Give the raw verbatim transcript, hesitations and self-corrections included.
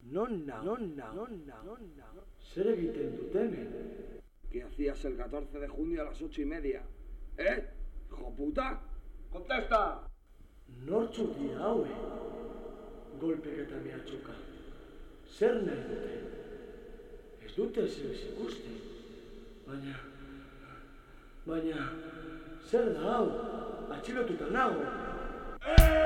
Nonna, nonna, nonna, nonna. Zer egiten dut hemen? ¿Qué hacías el catorce de junio a las ocho y media? ¿Eh? ¿Hijo puta? ¡Contesta! Nortzuk dira haue? Golpeketa mehatxuka. Zer nahi dute? Ez dute zer ikusten. Baina... Baina... Zer da hau? Atxilotuta nago.